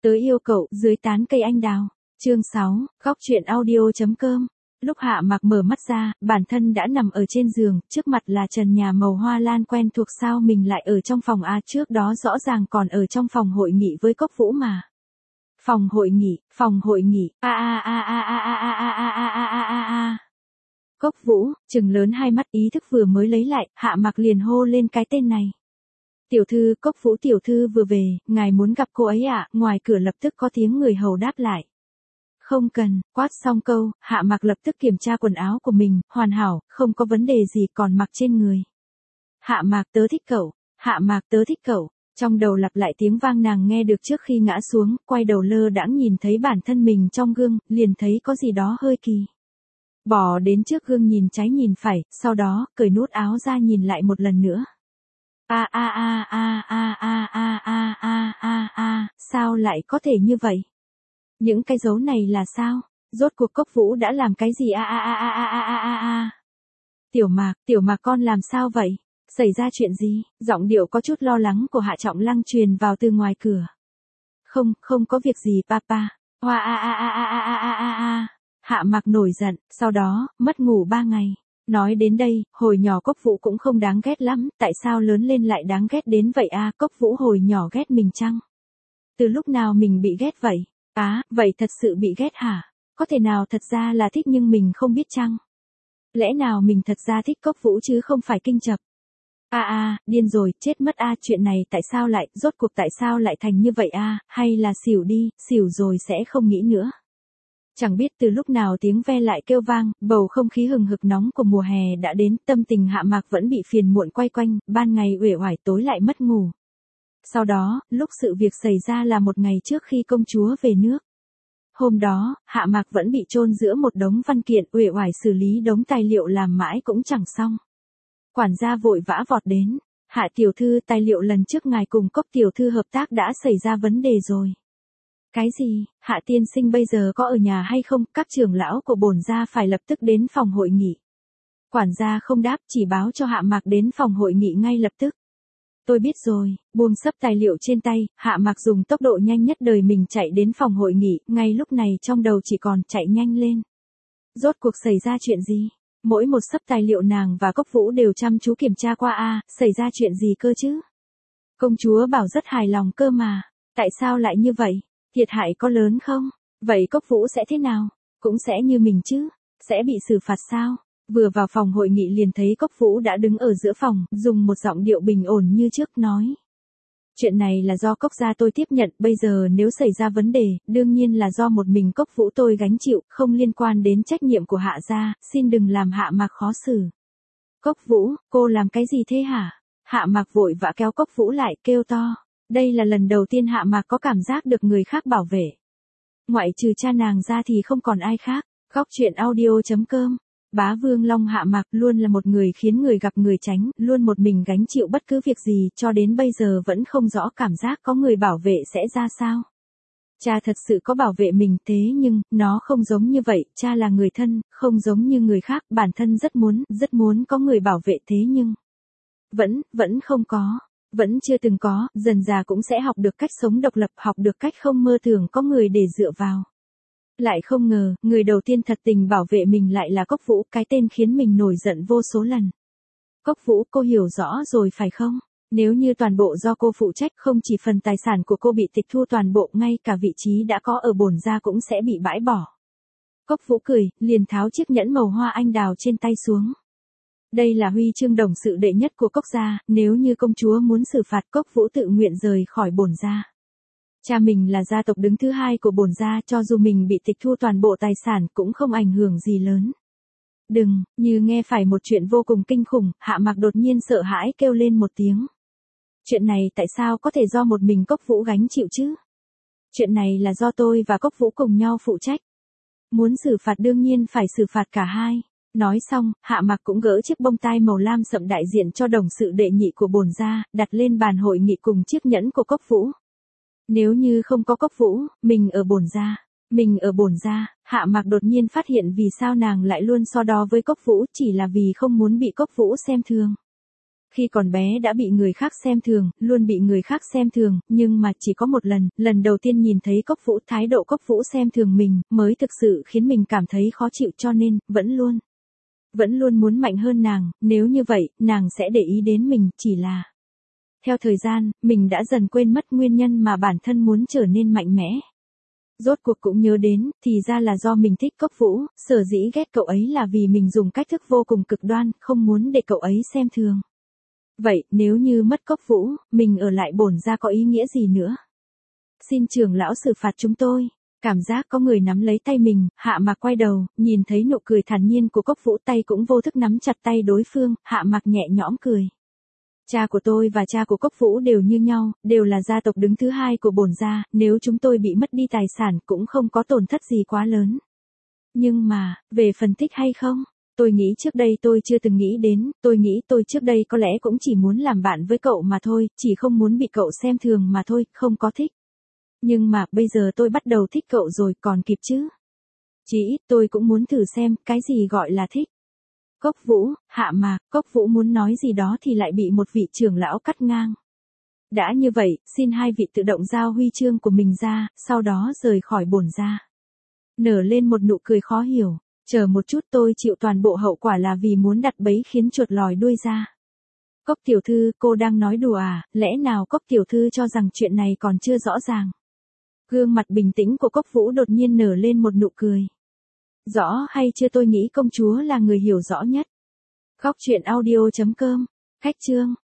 Tớ yêu cậu, dưới tán cây anh đào. Chương 6, góc truyện audio.com. Lúc Hạ Mạc mở mắt ra, bản thân đã nằm ở trên giường, trước mặt là trần nhà màu hoa lan quen thuộc, sao mình lại ở trong phòng a, trước đó rõ ràng còn ở trong phòng hội nghị với Cốc Vũ mà. Phòng hội nghị, a. Cốc Vũ, trừng lớn hai mắt, ý thức vừa mới lấy lại, Hạ Mạc liền hô lên cái tên này. Tiểu thư, Cốc Vũ tiểu thư vừa về, ngài muốn gặp cô ấy ạ, ngoài cửa lập tức có tiếng người hầu đáp lại. Không cần, quát xong câu, Hạ Mạc lập tức kiểm tra quần áo của mình, hoàn hảo, không có vấn đề gì còn mặc trên người. Hạ Mạc tớ thích cậu, Hạ Mạc tớ thích cậu, trong đầu lặp lại tiếng vang nàng nghe được trước khi ngã xuống, quay đầu lơ đãng nhìn thấy bản thân mình trong gương, liền thấy có gì đó hơi kỳ. Bỏ đến trước gương nhìn trái nhìn phải, sau đó, cởi nút áo ra nhìn lại một lần nữa. Sao lại có thể như vậy? Những cái dấu này là sao? Rốt cuộc Cốc Vũ đã làm cái gì? Tiểu Mạc con làm sao vậy? Xảy ra chuyện gì? Giọng điệu có chút lo lắng của Hạ Trọng Lăng truyền vào từ ngoài cửa. Không có việc gì papa. Hạ Mạc nổi giận, sau đó, mất ngủ 3 ngày. Nói đến đây, hồi nhỏ Cốc Vũ cũng không đáng ghét lắm, tại sao lớn lên lại đáng ghét đến vậy a? Cốc Vũ hồi nhỏ ghét mình chăng? Từ lúc nào mình bị ghét vậy? Vậy thật sự bị ghét hả? Có thể nào thật ra là thích nhưng mình không biết chăng? Lẽ nào mình thật ra thích Cốc Vũ chứ không phải kinh chập? Điên rồi, chết mất chuyện này rốt cuộc tại sao lại thành như vậy hay là xỉu đi, xỉu rồi sẽ không nghĩ nữa. Chẳng biết từ lúc nào tiếng ve lại kêu vang, bầu không khí hừng hực nóng của mùa hè đã đến, tâm tình Hạ Mạc vẫn bị phiền muộn quay quanh, ban ngày uể oải tối lại mất ngủ. Sau đó, lúc sự việc xảy ra là một ngày trước khi công chúa về nước. Hôm đó, Hạ Mạc vẫn bị chôn giữa một đống văn kiện, uể oải xử lý đống tài liệu làm mãi cũng chẳng xong. Quản gia vội vã vọt đến, Hạ tiểu thư, tài liệu lần trước ngài cùng Cốc tiểu thư hợp tác đã xảy ra vấn đề rồi. Cái gì? Hạ tiên sinh bây giờ có ở nhà hay không? Các trưởng lão của bổn gia phải lập tức đến phòng hội nghị. Quản gia không đáp, chỉ báo cho Hạ Mạc đến phòng hội nghị ngay lập tức. Tôi biết rồi, buông sấp tài liệu trên tay, Hạ Mạc dùng tốc độ nhanh nhất đời mình chạy đến phòng hội nghị, ngay lúc này trong đầu chỉ còn chạy nhanh lên. Rốt cuộc xảy ra chuyện gì? Mỗi một sấp tài liệu nàng và Cốc Vũ đều chăm chú kiểm tra qua xảy ra chuyện gì cơ chứ? Công chúa bảo rất hài lòng cơ mà, tại sao lại như vậy? Thiệt hại có lớn không? Vậy Cốc Vũ sẽ thế nào? Cũng sẽ như mình chứ? Sẽ bị xử phạt sao? Vừa vào phòng hội nghị liền thấy Cốc Vũ đã đứng ở giữa phòng, dùng một giọng điệu bình ổn như trước nói. Chuyện này là do Cốc gia tôi tiếp nhận, bây giờ nếu xảy ra vấn đề, đương nhiên là do một mình Cốc Vũ tôi gánh chịu, không liên quan đến trách nhiệm của Hạ gia, xin đừng làm Hạ Mạc khó xử. Cốc Vũ, cô làm cái gì thế hả? Hạ Mạc vội vã kéo Cốc Vũ lại, kêu to. Đây là lần đầu tiên Hạ Mạc có cảm giác được người khác bảo vệ. Ngoại trừ cha nàng ra thì không còn ai khác. Góc truyện audio.com. Bá Vương Long Hạ Mạc luôn là một người khiến người gặp người tránh, luôn một mình gánh chịu bất cứ việc gì, cho đến bây giờ vẫn không rõ cảm giác có người bảo vệ sẽ ra sao. Cha thật sự có bảo vệ mình, thế nhưng, nó không giống như vậy, cha là người thân, không giống như người khác, bản thân rất muốn có người bảo vệ thế nhưng, vẫn không có. Vẫn chưa từng có, dần già cũng sẽ học được cách sống độc lập, học được cách không mơ tưởng có người để dựa vào. Lại không ngờ, người đầu tiên thật tình bảo vệ mình lại là Cốc Vũ, cái tên khiến mình nổi giận vô số lần. Cốc Vũ, cô hiểu rõ rồi phải không? Nếu như toàn bộ do cô phụ trách, không chỉ phần tài sản của cô bị tịch thu toàn bộ, ngay cả vị trí đã có ở bổn gia cũng sẽ bị bãi bỏ. Cốc Vũ cười, liền tháo chiếc nhẫn màu hoa anh đào trên tay xuống. Đây là huy chương đồng sự đệ nhất của Cốc gia, nếu như công chúa muốn xử phạt, Cốc Vũ tự nguyện rời khỏi bổn gia. Cha mình là gia tộc đứng thứ hai của bổn gia, cho dù mình bị tịch thu toàn bộ tài sản cũng không ảnh hưởng gì lớn. Đừng, như nghe phải một chuyện vô cùng kinh khủng, Hạ Mạc đột nhiên sợ hãi kêu lên một tiếng. Chuyện này tại sao có thể do một mình Cốc Vũ gánh chịu chứ? Chuyện này là do tôi và Cốc Vũ cùng nhau phụ trách. Muốn xử phạt đương nhiên phải xử phạt cả hai. Nói xong, Hạ Mạc cũng gỡ chiếc bông tai màu lam sậm đại diện cho đồng sự đệ nhị của bổn gia, đặt lên bàn hội nghị cùng chiếc nhẫn của Cốc Vũ. Nếu như không có Cốc Vũ, mình ở bổn gia, Hạ Mạc đột nhiên phát hiện vì sao nàng lại luôn so đo với Cốc Vũ, chỉ là vì không muốn bị Cốc Vũ xem thường. Khi còn bé đã bị người khác xem thường, luôn bị người khác xem thường, nhưng mà chỉ có một lần, lần đầu tiên nhìn thấy Cốc Vũ, thái độ Cốc Vũ xem thường mình, mới thực sự khiến mình cảm thấy khó chịu, cho nên, vẫn luôn muốn mạnh hơn nàng, nếu như vậy, nàng sẽ để ý đến mình, chỉ là. Theo thời gian, mình đã dần quên mất nguyên nhân mà bản thân muốn trở nên mạnh mẽ. Rốt cuộc cũng nhớ đến, thì ra là do mình thích Cốc Vũ, sở dĩ ghét cậu ấy là vì mình dùng cách thức vô cùng cực đoan, không muốn để cậu ấy xem thường. Vậy, nếu như mất Cốc Vũ, mình ở lại bổn gia có ý nghĩa gì nữa? Xin trưởng lão xử phạt chúng tôi. Cảm giác có người nắm lấy tay mình, Hạ Mạc quay đầu, nhìn thấy nụ cười thản nhiên của Cốc Vũ, tay cũng vô thức nắm chặt tay đối phương, Hạ Mạc nhẹ nhõm cười. Cha của tôi và cha của Cốc Vũ đều như nhau, đều là gia tộc đứng thứ hai của bổn gia, nếu chúng tôi bị mất đi tài sản cũng không có tổn thất gì quá lớn. Nhưng mà, về phần thích hay không? Tôi nghĩ trước đây tôi chưa từng nghĩ đến, tôi nghĩ tôi trước đây có lẽ cũng chỉ muốn làm bạn với cậu mà thôi, chỉ không muốn bị cậu xem thường mà thôi, không có thích. Nhưng mà, bây giờ tôi bắt đầu thích cậu rồi, còn kịp chứ? Chỉ ít tôi cũng muốn thử xem, cái gì gọi là thích. Cốc Vũ, Hạ Mạc, Cốc Vũ muốn nói gì đó thì lại bị một vị trưởng lão cắt ngang. Đã như vậy, xin hai vị tự động giao huy chương của mình ra, sau đó rời khỏi bổn gia. Nở lên một nụ cười khó hiểu, chờ một chút, tôi chịu toàn bộ hậu quả là vì muốn đặt bẫy khiến chuột lòi đuôi ra. Cốc tiểu thư, cô đang nói đùa à, lẽ nào Cốc tiểu thư cho rằng chuyện này còn chưa rõ ràng. Gương mặt bình tĩnh của Cốc Vũ đột nhiên nở lên một nụ cười. Rõ hay chưa, tôi nghĩ công chúa là người hiểu rõ nhất. Góc truyện audio.com, Khách chương.